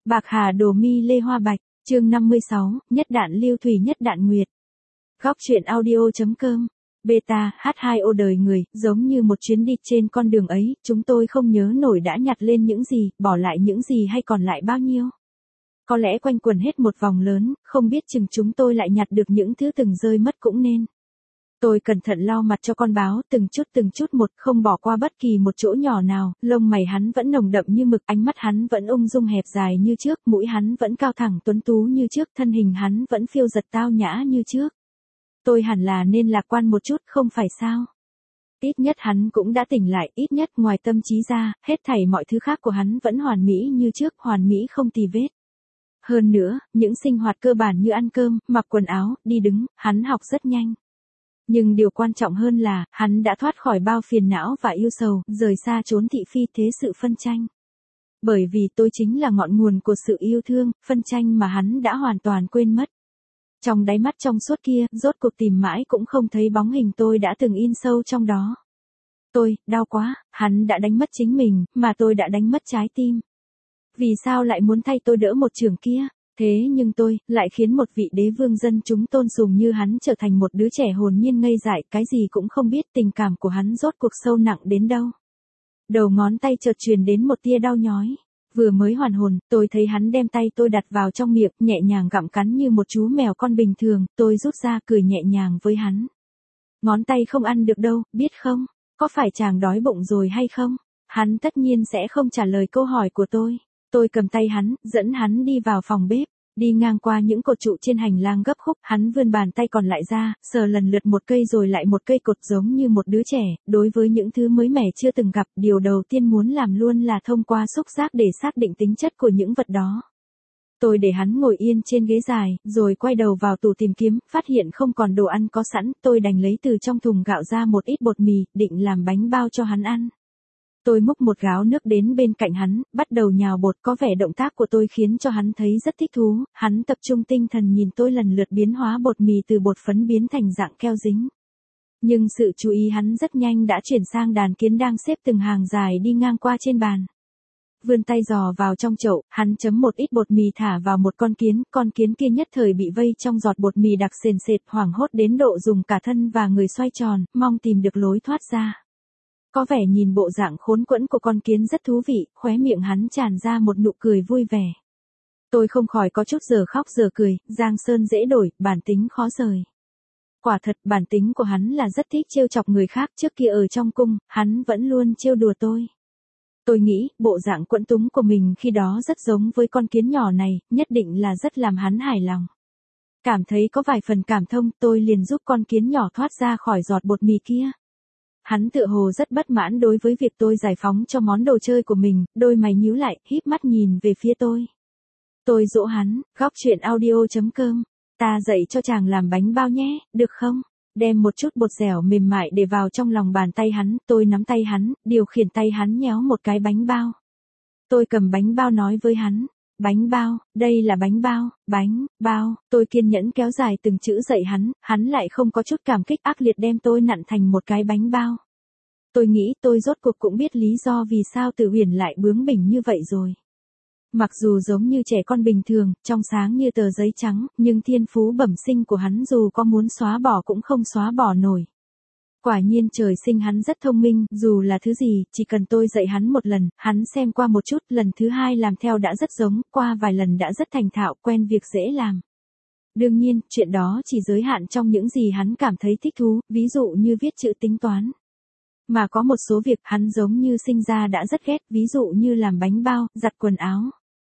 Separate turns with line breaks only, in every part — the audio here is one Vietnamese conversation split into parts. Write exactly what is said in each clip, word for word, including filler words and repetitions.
Bạc Hà Đồ Mi Lê Hoa Bạch, chương năm mươi sáu, nhất đạn lưu thủy nhất đạn nguyệt. Góc truyện audio.com. Beta, hát hai o đời người, giống như một chuyến đi trên con đường ấy, chúng tôi không nhớ nổi đã nhặt lên những gì, bỏ lại những gì hay còn lại bao nhiêu. Có lẽ quanh quần hết một vòng lớn, không biết chừng chúng tôi lại nhặt được những thứ từng rơi mất cũng nên. Tôi cẩn thận lau mặt cho con báo, từng chút từng chút một, không bỏ qua bất kỳ một chỗ nhỏ nào, lông mày hắn vẫn nồng đậm như mực, ánh mắt hắn vẫn ung dung hẹp dài như trước, mũi hắn vẫn cao thẳng tuấn tú như trước, thân hình hắn vẫn phiêu giật tao nhã như trước. Tôi hẳn là nên lạc quan một chút, không phải sao? Ít nhất hắn cũng đã tỉnh lại, ít nhất ngoài tâm trí ra, hết thảy mọi thứ khác của hắn vẫn hoàn mỹ như trước, hoàn mỹ không tì vết. Hơn nữa, những sinh hoạt cơ bản như ăn cơm, mặc quần áo, đi đứng, hắn học rất nhanh. Nhưng điều quan trọng hơn là, hắn đã thoát khỏi bao phiền não và yêu sầu, rời xa chốn thị phi thế sự phân tranh. Bởi vì tôi chính là ngọn nguồn của sự yêu thương, phân tranh mà hắn đã hoàn toàn quên mất. Trong đáy mắt trong suốt kia, rốt cuộc tìm mãi cũng không thấy bóng hình tôi đã từng in sâu trong đó. Tôi, đau quá, hắn đã đánh mất chính mình, mà tôi đã đánh mất trái tim. Vì sao lại muốn thay tôi đỡ một trường kia? Thế nhưng tôi, lại khiến một vị đế vương dân chúng tôn sùng như hắn trở thành một đứa trẻ hồn nhiên ngây dại, cái gì cũng không biết, tình cảm của hắn rốt cuộc sâu nặng đến đâu. Đầu ngón tay chợt truyền đến một tia đau nhói. Vừa mới hoàn hồn, tôi thấy hắn đem tay tôi đặt vào trong miệng, nhẹ nhàng gặm cắn như một chú mèo con bình thường, tôi rút ra cười nhẹ nhàng với hắn. Ngón tay không ăn được đâu, biết không? Có phải chàng đói bụng rồi hay không? Hắn tất nhiên sẽ không trả lời câu hỏi của tôi. Tôi cầm tay hắn, dẫn hắn đi vào phòng bếp, đi ngang qua những cột trụ trên hành lang gấp khúc, hắn vươn bàn tay còn lại ra, sờ lần lượt một cây rồi lại một cây cột giống như một đứa trẻ, đối với những thứ mới mẻ chưa từng gặp, điều đầu tiên muốn làm luôn là thông qua xúc giác để xác định tính chất của những vật đó. Tôi để hắn ngồi yên trên ghế dài, rồi quay đầu vào tủ tìm kiếm, phát hiện không còn đồ ăn có sẵn, tôi đành lấy từ trong thùng gạo ra một ít bột mì, định làm bánh bao cho hắn ăn. Tôi múc một gáo nước đến bên cạnh hắn, bắt đầu nhào bột, có vẻ động tác của tôi khiến cho hắn thấy rất thích thú, hắn tập trung tinh thần nhìn tôi lần lượt biến hóa bột mì từ bột phấn biến thành dạng keo dính. Nhưng sự chú ý hắn rất nhanh đã chuyển sang đàn kiến đang xếp từng hàng dài đi ngang qua trên bàn. Vươn tay dò vào trong chậu, hắn chấm một ít bột mì thả vào một con kiến, con kiến kia nhất thời bị vây trong giọt bột mì đặc sền sệt, hoảng hốt đến độ dùng cả thân và người xoay tròn, mong tìm được lối thoát ra. Có vẻ nhìn bộ dạng khốn quẫn của con kiến rất thú vị, khóe miệng hắn tràn ra một nụ cười vui vẻ. Tôi không khỏi có chút giờ khóc giờ cười, giang sơn dễ đổi, bản tính khó rời. Quả thật, bản tính của hắn là rất thích trêu chọc người khác, trước kia ở trong cung, hắn vẫn luôn trêu đùa tôi. Tôi nghĩ, bộ dạng quẫn túng của mình khi đó rất giống với con kiến nhỏ này, nhất định là rất làm hắn hài lòng. Cảm thấy có vài phần cảm thông, tôi liền giúp con kiến nhỏ thoát ra khỏi giọt bột mì kia. Hắn tựa hồ rất bất mãn đối với việc tôi giải phóng cho món đồ chơi của mình, đôi mày nhíu lại, híp mắt nhìn về phía tôi. Tôi dỗ hắn, góc truyện audio.com, ta dạy cho chàng làm bánh bao nhé, được không? Đem một chút bột dẻo mềm mại để vào trong lòng bàn tay hắn, tôi nắm tay hắn, điều khiển tay hắn nhéo một cái bánh bao. Tôi cầm bánh bao nói với hắn, bánh bao, đây là bánh bao, bánh, bao, tôi kiên nhẫn kéo dài từng chữ dạy hắn, hắn lại không có chút cảm kích ác liệt đem tôi nặn thành một cái bánh bao. Tôi nghĩ tôi rốt cuộc cũng biết lý do vì sao Tử Huyền lại bướng bỉnh như vậy rồi. Mặc dù giống như trẻ con bình thường, trong sáng như tờ giấy trắng, nhưng thiên phú bẩm sinh của hắn dù có muốn xóa bỏ cũng không xóa bỏ nổi. Quả nhiên trời sinh hắn rất thông minh, dù là thứ gì, chỉ cần tôi dạy hắn một lần, hắn xem qua một chút, lần thứ hai làm theo đã rất giống, qua vài lần đã rất thành thạo, quen việc dễ làm. Đương nhiên, chuyện đó chỉ giới hạn trong những gì hắn cảm thấy thích thú, ví dụ như viết chữ tính toán. Mà có một số việc hắn giống như sinh ra đã rất ghét, ví dụ như làm bánh bao, giặt quần áo.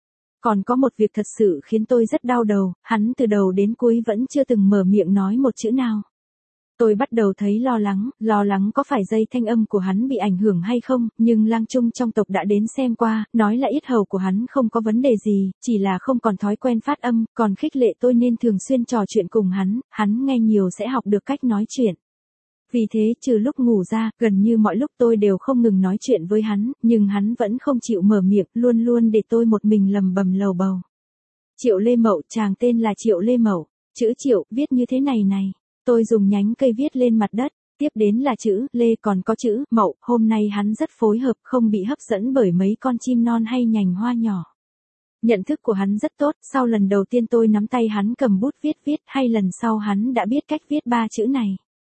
Còn có một việc thật sự khiến tôi rất đau đầu, hắn từ đầu đến cuối vẫn chưa từng mở miệng nói một chữ nào. Tôi bắt đầu thấy lo lắng, lo lắng có phải dây thanh âm của hắn bị ảnh hưởng hay không, nhưng lang trung trong tộc đã đến xem qua, nói là yết hầu của hắn không có vấn đề gì, chỉ là không còn thói quen phát âm, còn khích lệ tôi nên thường xuyên trò chuyện cùng hắn, hắn nghe nhiều sẽ học được cách nói chuyện. Vì thế, trừ lúc ngủ ra, gần như mọi lúc tôi đều không ngừng nói chuyện với hắn, nhưng hắn vẫn không chịu mở miệng, luôn luôn để tôi một mình lầm bầm lầu bầu. Triệu Lê Mậu, chàng tên là Triệu Lê Mậu, chữ Triệu, viết như thế này này. Tôi dùng nhánh cây viết lên mặt đất, tiếp đến là chữ Lê còn có chữ Mậu, hôm nay hắn rất phối hợp, không bị hấp dẫn bởi mấy con chim non hay nhành hoa nhỏ. Nhận thức của hắn rất tốt, sau lần đầu tiên tôi nắm tay hắn cầm bút viết viết hay lần sau hắn đã biết cách viết ba chữ này.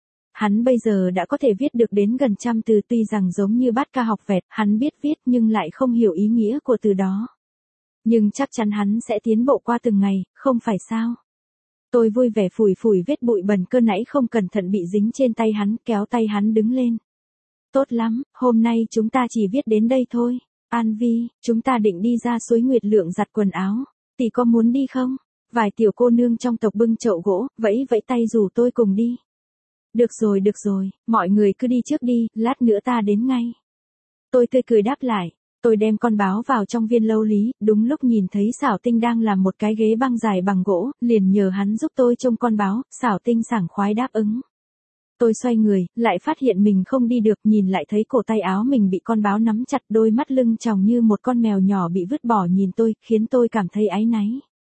Hắn bây giờ đã có thể viết được đến gần trăm từ, tuy rằng giống như bát ca học vẹt, hắn biết viết nhưng lại không hiểu ý nghĩa của từ đó. Nhưng chắc chắn hắn sẽ tiến bộ qua từng ngày, không phải sao? Tôi vui vẻ phủi phủi vết bụi bẩn cơ nãy không cẩn thận bị dính trên tay hắn, kéo tay hắn đứng lên. Tốt lắm, hôm nay chúng ta chỉ viết đến đây thôi. An Vi, chúng ta định đi ra suối Nguyệt Lượng giặt quần áo. Tỷ có muốn đi không? Vài tiểu cô nương trong tộc bưng chậu gỗ, vẫy vẫy tay rủ tôi cùng đi. Được rồi được rồi, mọi người cứ đi trước đi, lát nữa ta đến ngay. Tôi tươi cười đáp lại. Tôi đem con báo vào trong viên lâu lý, đúng lúc nhìn thấy Xảo Tinh đang làm một cái ghế băng dài bằng gỗ, liền nhờ hắn giúp tôi trông con báo, Xảo Tinh sảng khoái đáp ứng. Tôi xoay người, lại phát hiện mình không đi được, nhìn lại thấy cổ tay áo mình bị con báo nắm chặt, đôi mắt lưng tròng như một con mèo nhỏ bị vứt bỏ nhìn tôi, khiến tôi cảm thấy áy náy.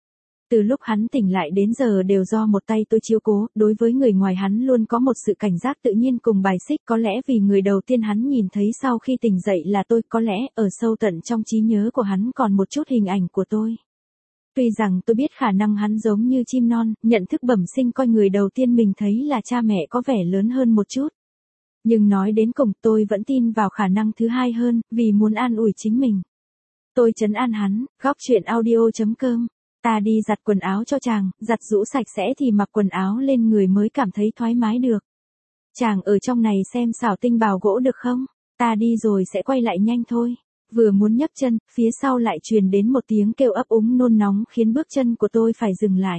Từ lúc hắn tỉnh lại đến giờ đều do một tay tôi chiếu cố, đối với người ngoài hắn luôn có một sự cảnh giác tự nhiên cùng bài xích, có lẽ vì người đầu tiên hắn nhìn thấy sau khi tỉnh dậy là tôi, có lẽ ở sâu tận trong trí nhớ của hắn còn một chút hình ảnh của tôi. Tuy rằng tôi biết khả năng hắn giống như chim non, nhận thức bẩm sinh coi người đầu tiên mình thấy là cha mẹ có vẻ lớn hơn một chút. Nhưng nói đến cùng tôi vẫn tin vào khả năng thứ hai hơn, vì muốn an ủi chính mình. Tôi trấn an hắn, góc chuyện audio chấm com. Ta đi giặt quần áo cho chàng, giặt rũ sạch sẽ thì mặc quần áo lên người mới cảm thấy thoải mái được. Chàng ở trong này xem Xảo Tinh bào gỗ được không? Ta đi rồi sẽ quay lại nhanh thôi. Vừa muốn nhấc chân, phía sau lại truyền đến một tiếng kêu ấp úng nôn nóng khiến bước chân của tôi phải dừng lại.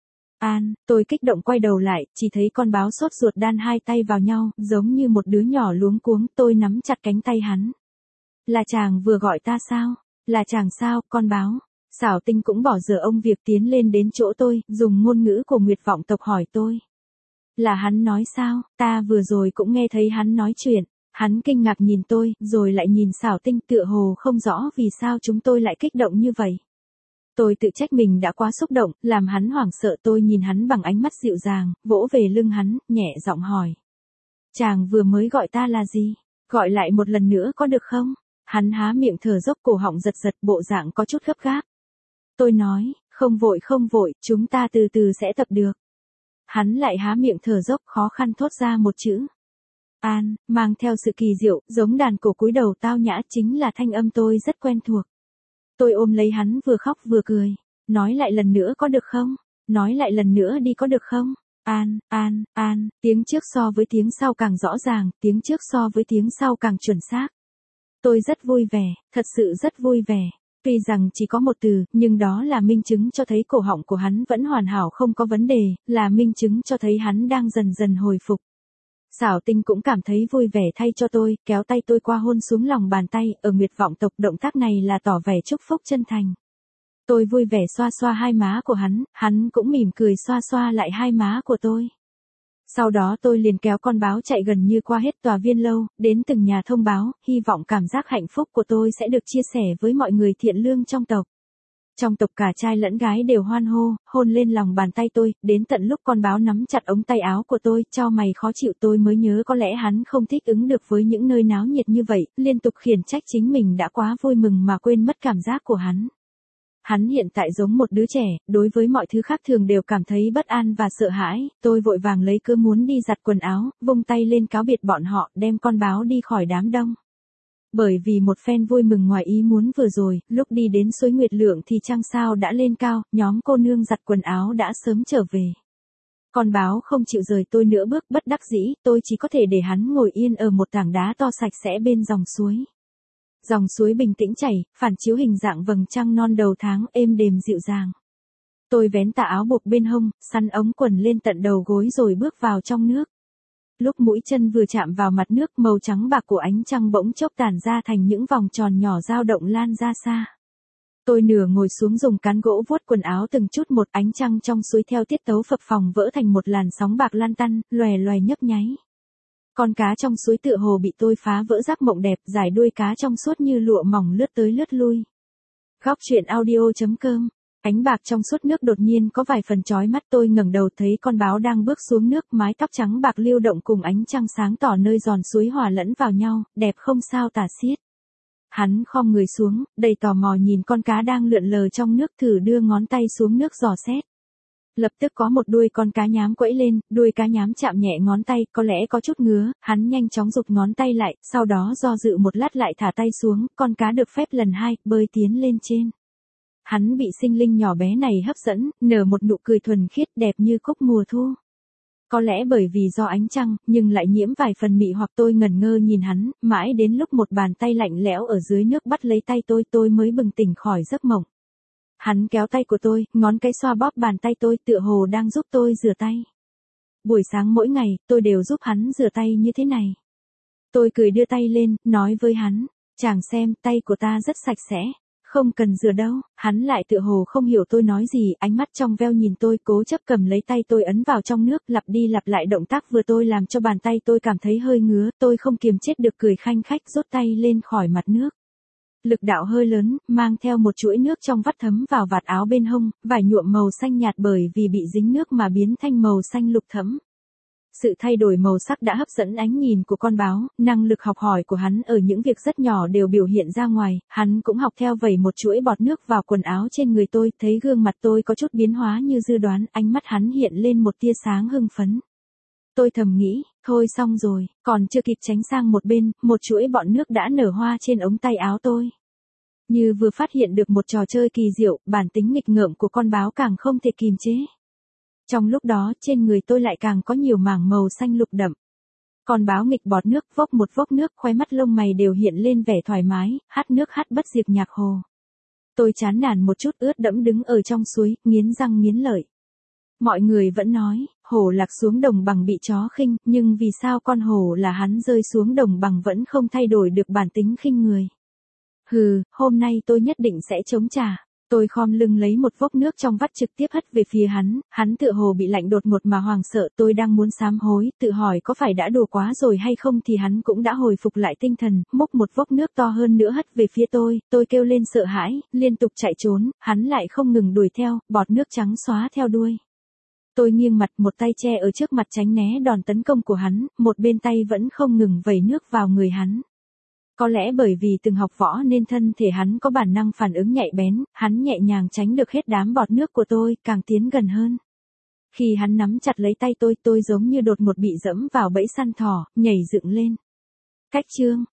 An, tôi kích động quay đầu lại, chỉ thấy con báo sốt ruột đan hai tay vào nhau, giống như một đứa nhỏ luống cuống, tôi nắm chặt cánh tay hắn. Là chàng vừa gọi ta sao? Là chàng sao, con báo? Xảo Tinh cũng bỏ dở ông việc tiến lên đến chỗ tôi, dùng ngôn ngữ của Nguyệt vọng tộc hỏi tôi. Là hắn nói sao, ta vừa rồi cũng nghe thấy hắn nói chuyện. Hắn kinh ngạc nhìn tôi, rồi lại nhìn Xảo Tinh, tựa hồ không rõ vì sao chúng tôi lại kích động như vậy. Tôi tự trách mình đã quá xúc động, làm hắn hoảng sợ. Tôi nhìn hắn bằng ánh mắt dịu dàng, vỗ về lưng hắn, nhẹ giọng hỏi. Chàng vừa mới gọi ta là gì? Gọi lại một lần nữa có được không? Hắn há miệng thở dốc, cổ họng giật giật, bộ dạng có chút gấp gáp. Tôi nói, không vội không vội, chúng ta từ từ sẽ tập được. Hắn lại há miệng thở dốc, khó khăn thốt ra một chữ. An, mang theo sự kỳ diệu, giống đàn cổ cúi đầu tao nhã, chính là thanh âm tôi rất quen thuộc. Tôi ôm lấy hắn vừa khóc vừa cười. Nói lại lần nữa có được không? Nói lại lần nữa đi có được không? An, an, an, tiếng trước so với tiếng sau càng rõ ràng, tiếng trước so với tiếng sau càng chuẩn xác. Tôi rất vui vẻ, thật sự rất vui vẻ. Tuy rằng chỉ có một từ, nhưng đó là minh chứng cho thấy cổ họng của hắn vẫn hoàn hảo không có vấn đề, là minh chứng cho thấy hắn đang dần dần hồi phục. Xảo Tinh cũng cảm thấy vui vẻ thay cho tôi, kéo tay tôi qua hôn xuống lòng bàn tay, ở Nguyệt vọng tộc động tác này là tỏ vẻ chúc phúc chân thành. Tôi vui vẻ xoa xoa hai má của hắn, hắn cũng mỉm cười xoa xoa lại hai má của tôi. Sau đó tôi liền kéo con báo chạy gần như qua hết tòa viên lâu, đến từng nhà thông báo, hy vọng cảm giác hạnh phúc của tôi sẽ được chia sẻ với mọi người thiện lương trong tộc. Trong tộc cả trai lẫn gái đều hoan hô, hôn lên lòng bàn tay tôi, đến tận lúc con báo nắm chặt ống tay áo của tôi, cho mày khó chịu tôi mới nhớ có lẽ hắn không thích ứng được với những nơi náo nhiệt như vậy, liên tục khiển trách chính mình đã quá vui mừng mà quên mất cảm giác của hắn. Hắn hiện tại giống một đứa trẻ, đối với mọi thứ khác thường đều cảm thấy bất an và sợ hãi, tôi vội vàng lấy cớ muốn đi giặt quần áo, vung tay lên cáo biệt bọn họ, đem con báo đi khỏi đám đông. Bởi vì một phen vui mừng ngoài ý muốn vừa rồi, lúc đi đến suối Nguyệt Lượng thì trăng sao đã lên cao, nhóm cô nương giặt quần áo đã sớm trở về. Con báo không chịu rời tôi nữa, bước bất đắc dĩ, tôi chỉ có thể để hắn ngồi yên ở một tảng đá to sạch sẽ bên dòng suối. Dòng suối bình tĩnh chảy, phản chiếu hình dạng vầng trăng non đầu tháng, êm đềm dịu dàng. Tôi vén tà áo buộc bên hông, sắn ống quần lên tận đầu gối rồi bước vào trong nước. Lúc mũi chân vừa chạm vào mặt nước, màu trắng bạc của ánh trăng bỗng chốc tản ra thành những vòng tròn nhỏ dao động lan ra xa. Tôi nửa ngồi xuống dùng cán gỗ vuốt quần áo từng chút một, ánh trăng trong suối theo tiết tấu phập phồng vỡ thành một làn sóng bạc lan tăn, lòe lòe nhấp nháy. Con cá trong suối tựa hồ bị tôi phá vỡ giấc mộng đẹp, dải đuôi cá trong suốt như lụa mỏng lướt tới lướt lui. Góc chuyện audio chấm com. Ánh bạc trong suốt nước đột nhiên có vài phần chói mắt, tôi ngẩng đầu thấy con báo đang bước xuống nước, mái tóc trắng bạc lưu động cùng ánh trăng sáng tỏ nơi giòn suối hòa lẫn vào nhau, đẹp không sao tả xiết. Hắn khom người xuống, đầy tò mò nhìn con cá đang lượn lờ trong nước, thử đưa ngón tay xuống nước dò xét. Lập tức có một đuôi con cá nhám quẫy lên, đuôi cá nhám chạm nhẹ ngón tay, có lẽ có chút ngứa, hắn nhanh chóng giục ngón tay lại, sau đó do dự một lát lại thả tay xuống, con cá được phép lần hai, bơi tiến lên trên. Hắn bị sinh linh nhỏ bé này hấp dẫn, nở một nụ cười thuần khiết đẹp như cúc mùa thu. Có lẽ bởi vì do ánh trăng, nhưng lại nhiễm vài phần mị hoặc, tôi ngẩn ngơ nhìn hắn, mãi đến lúc một bàn tay lạnh lẽo ở dưới nước bắt lấy tay tôi, tôi mới bừng tỉnh khỏi giấc mộng. Hắn kéo tay của tôi, ngón cái xoa bóp bàn tay tôi, tựa hồ đang giúp tôi rửa tay. Buổi sáng mỗi ngày, tôi đều giúp hắn rửa tay như thế này. Tôi cười đưa tay lên, nói với hắn, chàng xem, tay của ta rất sạch sẽ. Không cần rửa đâu. Hắn lại tựa hồ không hiểu tôi nói gì, ánh mắt trong veo nhìn tôi, cố chấp cầm lấy tay tôi ấn vào trong nước, lặp đi lặp lại động tác vừa tôi làm cho bàn tay tôi cảm thấy hơi ngứa, tôi không kiềm chết được cười khanh khách rút tay lên khỏi mặt nước. Lực đạo hơi lớn, mang theo một chuỗi nước trong vắt thấm vào vạt áo bên hông, vải nhuộm màu xanh nhạt bởi vì bị dính nước mà biến thành màu xanh lục thẫm. Sự thay đổi màu sắc đã hấp dẫn ánh nhìn của con báo, năng lực học hỏi của hắn ở những việc rất nhỏ đều biểu hiện ra ngoài, hắn cũng học theo vẩy một chuỗi bọt nước vào quần áo trên người tôi, thấy gương mặt tôi có chút biến hóa như dự đoán, ánh mắt hắn hiện lên một tia sáng hưng phấn. Tôi thầm nghĩ, thôi xong rồi, còn chưa kịp tránh sang một bên, một chuỗi bọt nước đã nở hoa trên ống tay áo tôi. Như vừa phát hiện được một trò chơi kỳ diệu, bản tính nghịch ngợm của con báo càng không thể kìm chế. Trong lúc đó, trên người tôi lại càng có nhiều mảng màu xanh lục đậm. Con báo nghịch bọt nước, vốc một vốc nước, khóe mắt lông mày đều hiện lên vẻ thoải mái, hát nước hát bất diệt nhạc hồ. Tôi chán nản một chút, ướt đẫm đứng ở trong suối, nghiến răng nghiến lợi. Mọi người vẫn nói, hổ lạc xuống đồng bằng bị chó khinh, nhưng vì sao con hổ là hắn rơi xuống đồng bằng vẫn không thay đổi được bản tính khinh người. Hừ, hôm nay tôi nhất định sẽ chống trả. Tôi khom lưng lấy một vốc nước trong vắt trực tiếp hất về phía hắn, hắn tựa hồ bị lạnh đột ngột mà hoảng sợ, tôi đang muốn sám hối, tự hỏi có phải đã đùa quá rồi hay không thì hắn cũng đã hồi phục lại tinh thần, múc một vốc nước to hơn nữa hất về phía tôi, tôi kêu lên sợ hãi, liên tục chạy trốn, hắn lại không ngừng đuổi theo, bọt nước trắng xóa theo đuôi. Tôi nghiêng mặt, một tay che ở trước mặt tránh né đòn tấn công của hắn, một bên tay vẫn không ngừng vẩy nước vào người hắn. Có lẽ bởi vì từng học võ nên thân thể hắn có bản năng phản ứng nhạy bén, hắn nhẹ nhàng tránh được hết đám bọt nước của tôi, càng tiến gần hơn. Khi hắn nắm chặt lấy tay tôi, tôi giống như đột ngột bị dẫm vào bẫy săn thỏ, nhảy dựng lên. Cách chương